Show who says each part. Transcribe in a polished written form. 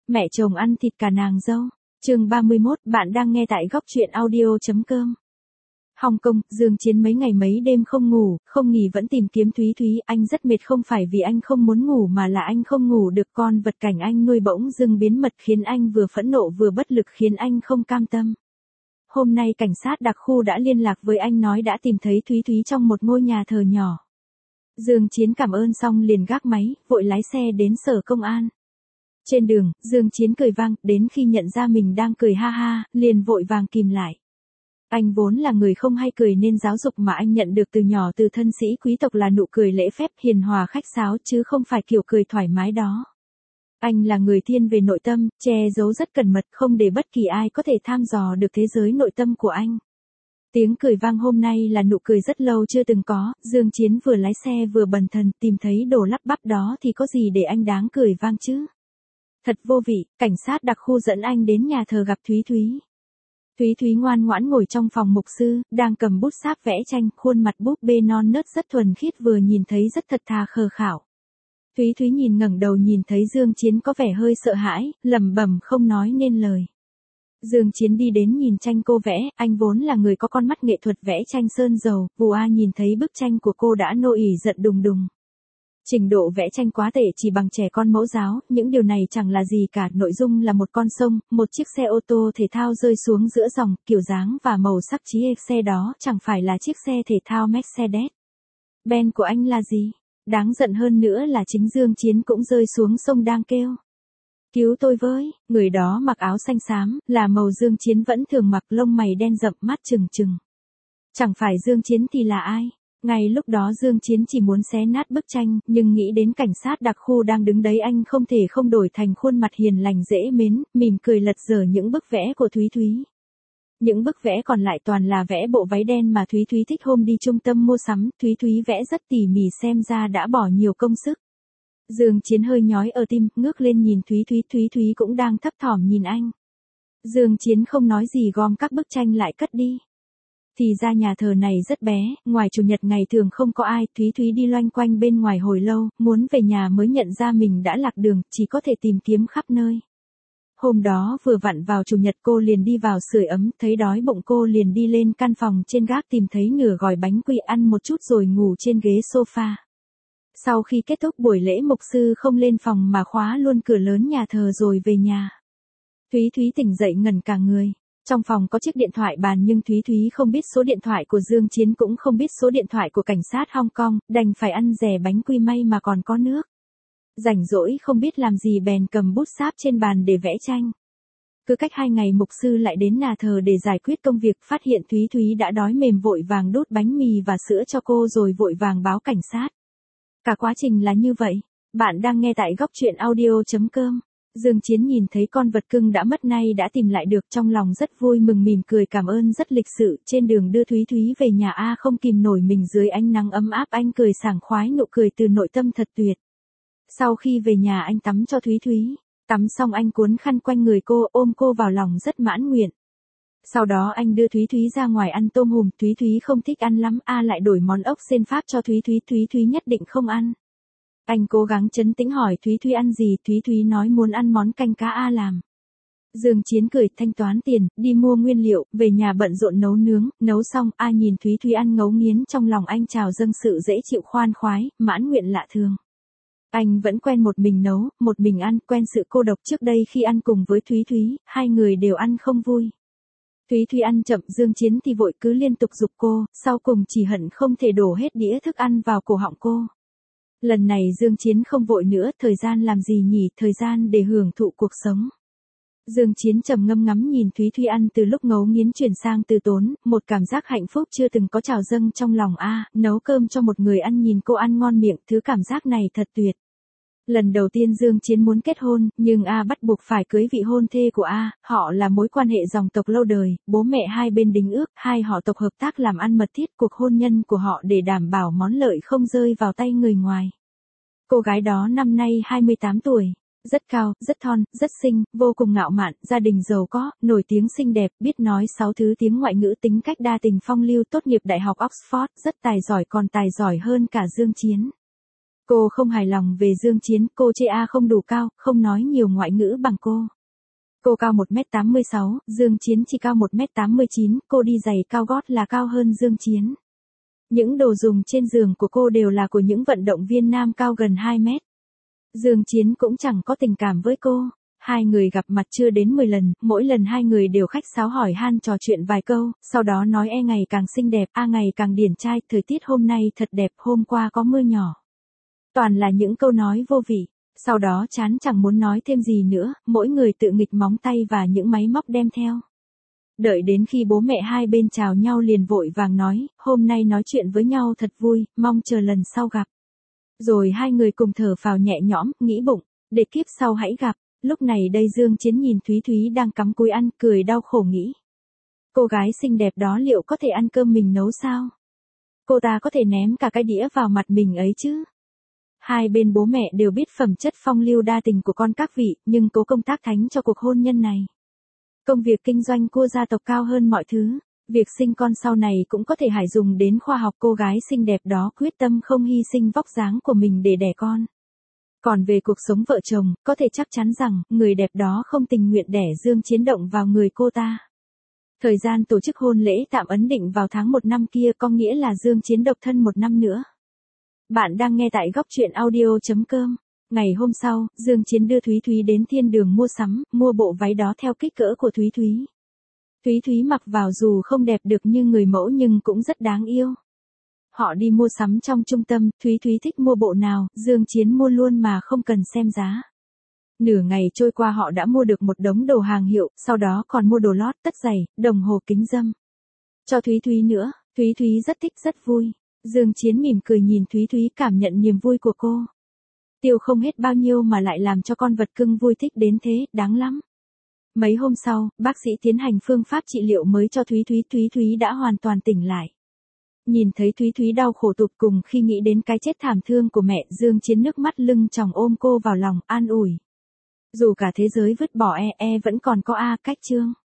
Speaker 1: Mẹ chồng ăn thịt cả nàng dâu. Chương 31, bạn đang nghe tại góc truyện audio.com. Hồng Kông, Dương Chiến mấy ngày mấy đêm không ngủ, không nghỉ vẫn tìm kiếm Thúy Thúy, anh rất mệt không phải vì anh không muốn ngủ mà là anh không ngủ được, con vật cảnh anh nuôi bỗng dưng biến mất khiến anh vừa phẫn nộ vừa bất lực khiến anh không cam tâm. Hôm nay cảnh sát đặc khu đã liên lạc với anh nói đã tìm thấy Thúy Thúy trong một ngôi nhà thờ nhỏ. Dương Chiến cảm ơn xong liền gác máy, vội lái xe đến sở công an. Trên đường, Dương Chiến cười vang, đến khi nhận ra mình đang cười ha ha, liền vội vàng kìm lại. Anh vốn là người không hay cười nên giáo dục mà anh nhận được từ nhỏ từ thân sĩ quý tộc là nụ cười lễ phép hiền hòa khách sáo chứ không phải kiểu cười thoải mái đó. Anh là người thiên về nội tâm, che giấu rất cẩn mật không để bất kỳ ai có thể thăm dò được thế giới nội tâm của anh. Tiếng cười vang hôm nay là nụ cười rất lâu chưa từng có, Dương Chiến vừa lái xe vừa bần thần tìm thấy đồ lắp bắp đó thì có gì để anh đáng cười vang chứ. Thật vô vị, cảnh sát đặc khu dẫn anh đến nhà thờ gặp Thúy Thúy. Thúy Thúy ngoan ngoãn ngồi trong phòng mục sư, đang cầm bút sáp vẽ tranh, khuôn mặt búp bê non nớt rất thuần khiết vừa nhìn thấy rất thật thà khờ khảo. Thúy Thúy nhìn ngẩng đầu nhìn thấy Dương Chiến có vẻ hơi sợ hãi, lẩm bẩm không nói nên lời. Dương Chiến đi đến nhìn tranh cô vẽ, anh vốn là người có con mắt nghệ thuật vẽ tranh sơn dầu, nhìn thấy bức tranh của cô đã nô ỉ giận đùng đùng. Trình độ vẽ tranh quá tệ chỉ bằng trẻ con mẫu giáo, những điều này chẳng là gì cả, nội dung là một con sông, một chiếc xe ô tô thể thao rơi xuống giữa dòng, kiểu dáng và màu sắc chiếc xe đó chẳng phải là chiếc xe thể thao Mercedes Benz của anh là gì? Đáng giận hơn nữa là chính Dương Chiến cũng rơi xuống sông đang kêu. Cứu tôi với, người đó mặc áo xanh xám, là màu Dương Chiến vẫn thường mặc, lông mày đen rậm mắt trừng trừng. Chẳng phải Dương Chiến thì là ai? Ngay lúc đó Dương Chiến chỉ muốn xé nát bức tranh, nhưng nghĩ đến cảnh sát đặc khu đang đứng đấy anh không thể không đổi thành khuôn mặt hiền lành dễ mến, mỉm cười lật dở những bức vẽ của Thúy Thúy. Những bức vẽ còn lại toàn là vẽ bộ váy đen mà Thúy Thúy thích hôm đi trung tâm mua sắm, Thúy Thúy vẽ rất tỉ mỉ xem ra đã bỏ nhiều công sức. Dương Chiến hơi nhói ở tim, ngước lên nhìn Thúy Thúy, Thúy Thúy cũng đang thấp thỏm nhìn anh. Dương Chiến không nói gì gom các bức tranh lại cất đi. Thì ra nhà thờ này rất bé, ngoài chủ nhật ngày thường không có ai, Thúy Thúy đi loanh quanh bên ngoài hồi lâu, muốn về nhà mới nhận ra mình đã lạc đường, chỉ có thể tìm kiếm khắp nơi. Hôm đó vừa vặn vào chủ nhật cô liền đi vào sưởi ấm, thấy đói bụng cô liền đi lên căn phòng trên gác tìm thấy nửa gói bánh quy ăn một chút rồi ngủ trên ghế sofa. Sau khi kết thúc buổi lễ mục sư không lên phòng mà khóa luôn cửa lớn nhà thờ rồi về nhà. Thúy Thúy tỉnh dậy ngẩn cả người. Trong phòng có chiếc điện thoại bàn nhưng Thúy Thúy không biết số điện thoại của Dương Chiến cũng không biết số điện thoại của cảnh sát Hong Kong, đành phải ăn dè bánh quy may mà còn có nước. Rảnh rỗi không biết làm gì bèn cầm bút sáp trên bàn để vẽ tranh. Cứ cách 2 ngày mục sư lại đến nhà thờ để giải quyết công việc, phát hiện Thúy Thúy đã đói mềm vội vàng đút bánh mì và sữa cho cô rồi vội vàng báo cảnh sát. Cả quá trình là như vậy. Bạn đang nghe tại góc truyện audio.com. Dương Chiến nhìn thấy con vật cưng đã mất nay đã tìm lại được, trong lòng rất vui mừng mỉm cười cảm ơn rất lịch sự, trên đường đưa Thúy Thúy về nhà không kìm nổi mình dưới ánh nắng ấm áp anh cười sảng khoái, nụ cười từ nội tâm thật tuyệt. Sau khi về nhà anh tắm cho Thúy Thúy, tắm xong anh cuốn khăn quanh người cô ôm cô vào lòng rất mãn nguyện. Sau đó anh đưa Thúy Thúy ra ngoài ăn tôm hùm, Thúy Thúy không thích ăn lắm, lại đổi món ốc sên Pháp cho Thúy Thúy, Thúy Thúy nhất định không ăn. Anh cố gắng trấn tĩnh hỏi Thúy Thúy ăn gì, Thúy Thúy nói muốn ăn món canh cá làm. Dương Chiến cười thanh toán tiền, đi mua nguyên liệu, về nhà bận rộn nấu nướng, nấu xong nhìn Thúy Thúy ăn ngấu nghiến trong lòng anh trào dâng sự dễ chịu khoan khoái, mãn nguyện lạ thường. Anh vẫn quen một mình nấu, một mình ăn, quen sự cô độc trước đây khi ăn cùng với Thúy Thúy, hai người đều ăn không vui. Thúy Thúy ăn chậm, Dương Chiến thì vội cứ liên tục giục cô, sau cùng chỉ hận không thể đổ hết đĩa thức ăn vào cổ họng cô. Lần này Dương Chiến không vội nữa, thời gian làm gì nhỉ, thời gian để hưởng thụ cuộc sống. Dương Chiến trầm ngâm ngắm nhìn Thúy Thúy ăn từ lúc ngấu nghiến chuyển sang từ tốn, một cảm giác hạnh phúc chưa từng có trào dâng trong lòng nấu cơm cho một người ăn nhìn cô ăn ngon miệng, thứ cảm giác này thật tuyệt. Lần đầu tiên Dương Chiến muốn kết hôn, nhưng bắt buộc phải cưới vị hôn thê của họ là mối quan hệ dòng tộc lâu đời, bố mẹ hai bên đính ước, hai họ tộc hợp tác làm ăn mật thiết cuộc hôn nhân của họ để đảm bảo món lợi không rơi vào tay người ngoài. Cô gái đó năm nay 28 tuổi, rất cao, rất thon, rất xinh, vô cùng ngạo mạn, gia đình giàu có, nổi tiếng xinh đẹp, biết nói 6 thứ tiếng ngoại ngữ, tính cách đa tình phong lưu, tốt nghiệp đại học Oxford, rất tài giỏi, còn tài giỏi hơn cả Dương Chiến. Cô không hài lòng về Dương Chiến, cô chê A không đủ cao, không nói nhiều ngoại ngữ bằng cô. Cô cao 1m86, Dương Chiến chỉ cao 1m89, cô đi giày cao gót là cao hơn Dương Chiến. Những đồ dùng trên giường của cô đều là của những vận động viên nam cao gần 2 mét. Dương Chiến cũng chẳng có tình cảm với cô. Hai người gặp mặt chưa đến 10 lần, mỗi lần hai người đều khách sáo hỏi han trò chuyện vài câu, sau đó nói E ngày càng xinh đẹp, A ngày càng điển trai, thời tiết hôm nay thật đẹp, hôm qua có mưa nhỏ. Toàn là những câu nói vô vị. Sau đó chán chẳng muốn nói thêm gì nữa, mỗi người tự nghịch móng tay và những máy móc đem theo. Đợi đến khi bố mẹ hai bên chào nhau liền vội vàng nói, hôm nay nói chuyện với nhau thật vui, mong chờ lần sau gặp. Rồi hai người cùng thở phào nhẹ nhõm, nghĩ bụng, để kiếp sau hãy gặp. Lúc này đây Dương Chiến nhìn Thúy Thúy đang cắm cúi ăn, cười đau khổ nghĩ. Cô gái xinh đẹp đó liệu có thể ăn cơm mình nấu sao? Cô ta có thể ném cả cái đĩa vào mặt mình ấy chứ? Hai bên bố mẹ đều biết phẩm chất phong lưu đa tình của con các vị, nhưng cố công tác thánh cho cuộc hôn nhân này. Công việc kinh doanh của gia tộc cao hơn mọi thứ, việc sinh con sau này cũng có thể hải dùng đến khoa học. Cô gái xinh đẹp đó quyết tâm không hy sinh vóc dáng của mình để đẻ con. Còn về cuộc sống vợ chồng, có thể chắc chắn rằng, người đẹp đó không tình nguyện đẻ Dương Chiến động vào người cô ta. Thời gian tổ chức hôn lễ tạm ấn định vào tháng 1 năm kia, có nghĩa là Dương Chiến độc thân 1 năm nữa. Bạn đang nghe tại góc truyện audio.com. Ngày hôm sau, Dương Chiến đưa Thúy Thúy đến thiên đường mua sắm, mua bộ váy đó theo kích cỡ của Thúy Thúy. Thúy Thúy mặc vào dù không đẹp được như người mẫu nhưng cũng rất đáng yêu. Họ đi mua sắm trong trung tâm, Thúy Thúy thích mua bộ nào, Dương Chiến mua luôn mà không cần xem giá. Nửa ngày trôi qua họ đã mua được một đống đồ hàng hiệu, sau đó còn mua đồ lót, tất giày, đồng hồ kính râm. Cho Thúy Thúy nữa, Thúy Thúy rất thích rất vui. Dương Chiến mỉm cười nhìn Thúy Thúy cảm nhận niềm vui của cô. Tiêu không hết bao nhiêu mà lại làm cho con vật cưng vui thích đến thế, đáng lắm. Mấy hôm sau, bác sĩ tiến hành phương pháp trị liệu mới cho Thúy Thúy, Thúy Thúy đã hoàn toàn tỉnh lại. Nhìn thấy Thúy Thúy đau khổ tụt cùng khi nghĩ đến cái chết thảm thương của mẹ, Dương Chiến nước mắt lưng tròng ôm cô vào lòng, an ủi. Dù cả thế giới vứt bỏ E vẫn còn có A, cách chương.